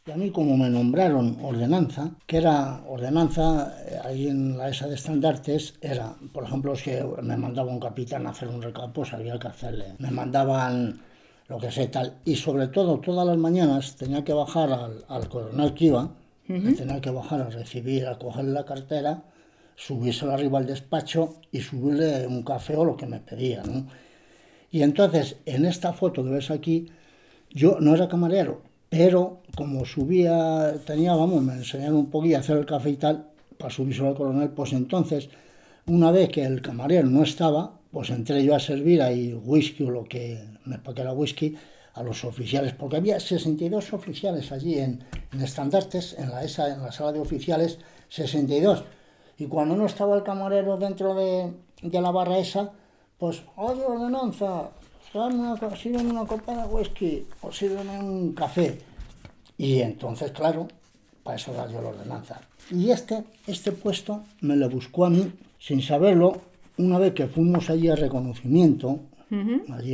Y a mí como me nombraron ordenanza, que era ordenanza, ahí en la ESA de estandartes, era, por ejemplo, es que me mandaba un capitán a hacer un recado, pues había que hacerle. Me mandaban lo que sé, tal. Y sobre todo, todas las mañanas tenía que bajar al coronel que iba, tenía que bajar a recibir, a cogerle la cartera, subírselo arriba al despacho y subirle un café o lo que me pedía, ¿no? Y entonces, en esta foto que ves aquí, yo no era camarero, pero como subía, vamos, me enseñaron un poquillo a hacer el café y tal, para subirse al coronel, pues entonces, una vez que el camarero no estaba, pues entré yo a servir ahí whisky o lo que me paquera whisky a los oficiales, porque había 62 oficiales allí en estandartes, en la sala de oficiales, 62. Y cuando no estaba el camarero dentro de la barra esa, pues, oye, ordenanza, sírveme una copa de whisky o sírveme un café. Y entonces, claro, para eso era yo la ordenanza. Y este puesto me lo buscó a mí, sin saberlo, una vez que fuimos allí a reconocimiento, allí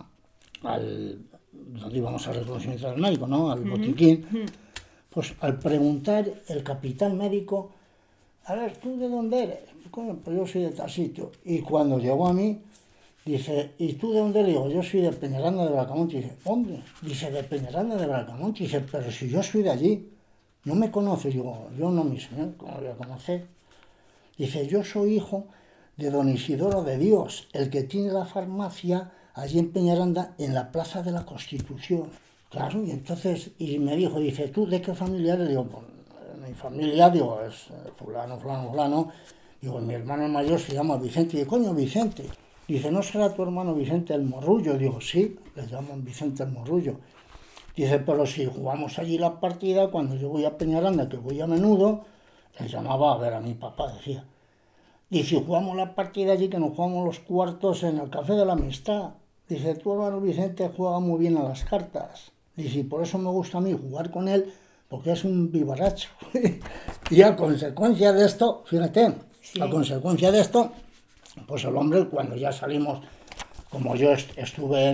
donde íbamos al reconocimiento del médico, ¿no? Al botiquín, pues al preguntar el capitán médico, a ver, ¿tú de dónde eres? Pues yo soy de tal sitio. Y cuando llegó a mí, dice, ¿y tú de dónde? Le digo, yo soy de Peñaranda de Bracamonte. Dice, hombre, dice, de Peñaranda de Bracamonte. Dice, pero si yo soy de allí, ¿no me conoces? Digo, yo no, mi señor, ¿cómo voy a conocer? Dice, yo soy hijo de don Isidoro de Dios, el que tiene la farmacia allí en Peñaranda, en la Plaza de la Constitución. Claro, y entonces, y me dijo, dice, ¿tú de qué familia eres? Digo, pues, mi familia, digo, es fulano, fulano, fulano. Digo, mi hermano mayor se llama Vicente. Y digo, coño, Vicente. Dice, ¿no será tu hermano Vicente el Morrullo? Digo, sí, le llaman Vicente el Morrullo. Dice, pero si jugamos allí la partida, cuando yo voy a Peñaranda, que voy a menudo, le llamaba a ver a mi papá, decía. Dice, jugamos la partida allí, que nos jugamos los cuartos en el Café de la Amistad. Dice, tu hermano Vicente juega muy bien a las cartas. Dice, y por eso me gusta a mí jugar con él, porque es un vivaracho. Y a consecuencia de esto, fíjate, sí. A consecuencia de esto, pues el hombre, cuando ya salimos, como yo estuve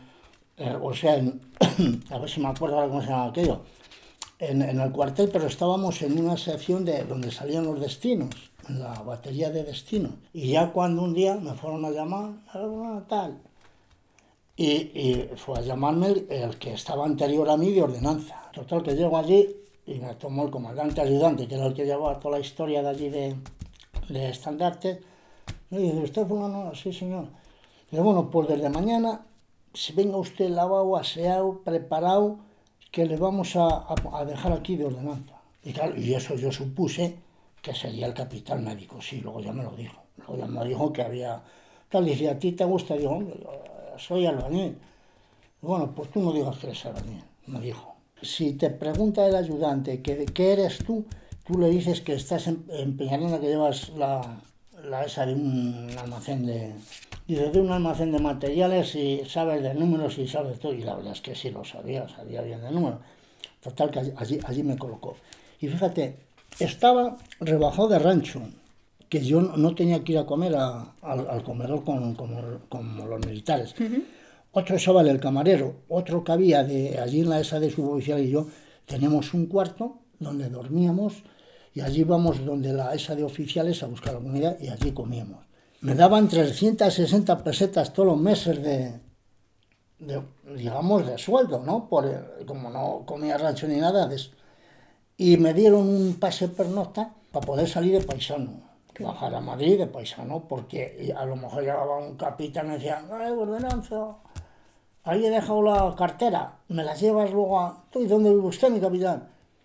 a ver si me acuerdo ahora cómo se llama aquello, en el cuartel, pero estábamos en una sección de donde salían los destinos, en la batería de destinos. Y ya cuando un día me fueron a llamar, tal, y fue a llamarme el que estaba anterior a mí de ordenanza. Total, que llego allí y me tomó el comandante ayudante, que era el que llevaba toda la historia de allí de estandarte. Me dice, ¿usted fulano? Sí, señor. Dice, bueno, pues desde mañana, si venga usted lavado, aseado, preparado, que le vamos a dejar aquí de ordenanza. Y claro, y eso yo supuse que sería el capitán médico. Sí, luego ya me lo dijo. Luego ya me dijo que había... Tal, dice, ¿a ti te gusta? Digo, hombre, soy albañil. Bueno, pues tú no digas que eres albañil, me dijo. Si te pregunta el ayudante qué eres tú le dices que estás en Peñaranda, que llevas la esa de un almacén de un almacén de materiales y sabes de números y sabes todo. Y la verdad es que sí lo sabía bien de números. Total, que allí me colocó. Y fíjate, estaba rebajado de rancho, que yo no tenía que ir a comer al comedor como los militares. Otro chaval, el camarero, otro que había allí en la esa de suboficial y yo, teníamos un cuarto donde dormíamos y allí íbamos donde la esa de oficiales a buscar la comida y allí comíamos. Me daban 360 pesetas todos los meses digamos, de sueldo, ¿no? Como no comía rancho ni nada de eso. Y me dieron un pase pernocta para poder salir de paisano. Bajar a Madrid de paisano, porque a lo mejor llegaba un capitán y me decía, ordenanza, ahí he dejado la cartera, me la llevas luego a... ¿Y dónde vive usted, mi capitán?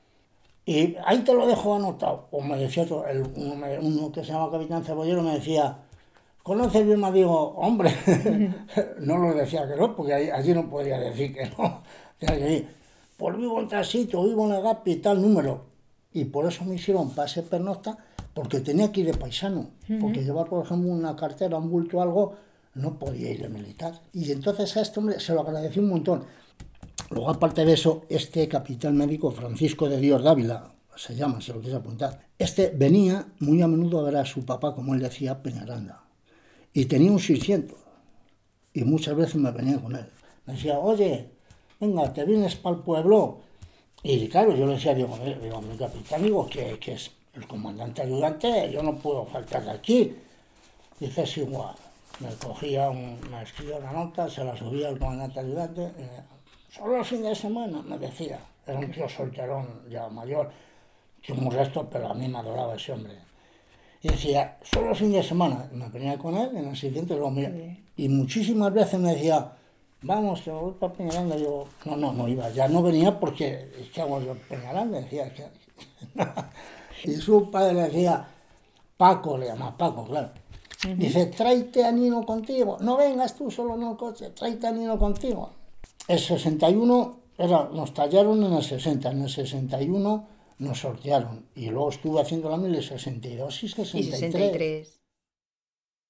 Y ahí te lo dejo anotado. O me decía uno que se llama capitán Cebollero, me decía, ¿conoces bien? Me digo, hombre, no lo decía que no, porque allí no podía decir que no. Tenía que decir, pues vivo en tal sitio, vivo en el GAP y tal número. Y por eso me hicieron pase pernocta, porque tenía que ir de paisano. Porque llevar, por ejemplo, una cartera, un bulto o algo, no podía ir de militar. Y entonces a este hombre se lo agradecí un montón. Luego, aparte de eso, este capitán médico, Francisco de Dios Dávila, se llama, si lo quieres apuntar, venía muy a menudo a ver a su papá, como él decía, Peñaranda. Y tenía un 600. Y muchas veces me venía con él. Me decía, oye, venga, te vienes para el pueblo. Y claro, yo le decía, digo, mi capitán, digo, que es el comandante ayudante, yo no puedo faltar de aquí. Dice, es igual. Me escribía una nota, se la subía al comandante ayudante. Solo el fin de semana, me decía. Era un tío solterón, ya mayor, que un resto, pero a mí me adoraba ese hombre. Y decía, solo el fin de semana. Me venía con él, en el siguiente, luego mira. Y muchísimas veces me decía, vamos, que voy para Peñaranda. Digo, no iba, ya no venía porque, ¿qué hago yo en Peñaranda? Decía, que... Y su padre le decía, Paco, le llama Paco, claro. Dice, tráete a Nino contigo, no vengas tú solo en el coche, tráete a Nino contigo. El 61, nos tallaron en el 60, en el 61 nos sortearon. Y luego estuve haciendo la mil, el 62 y 63.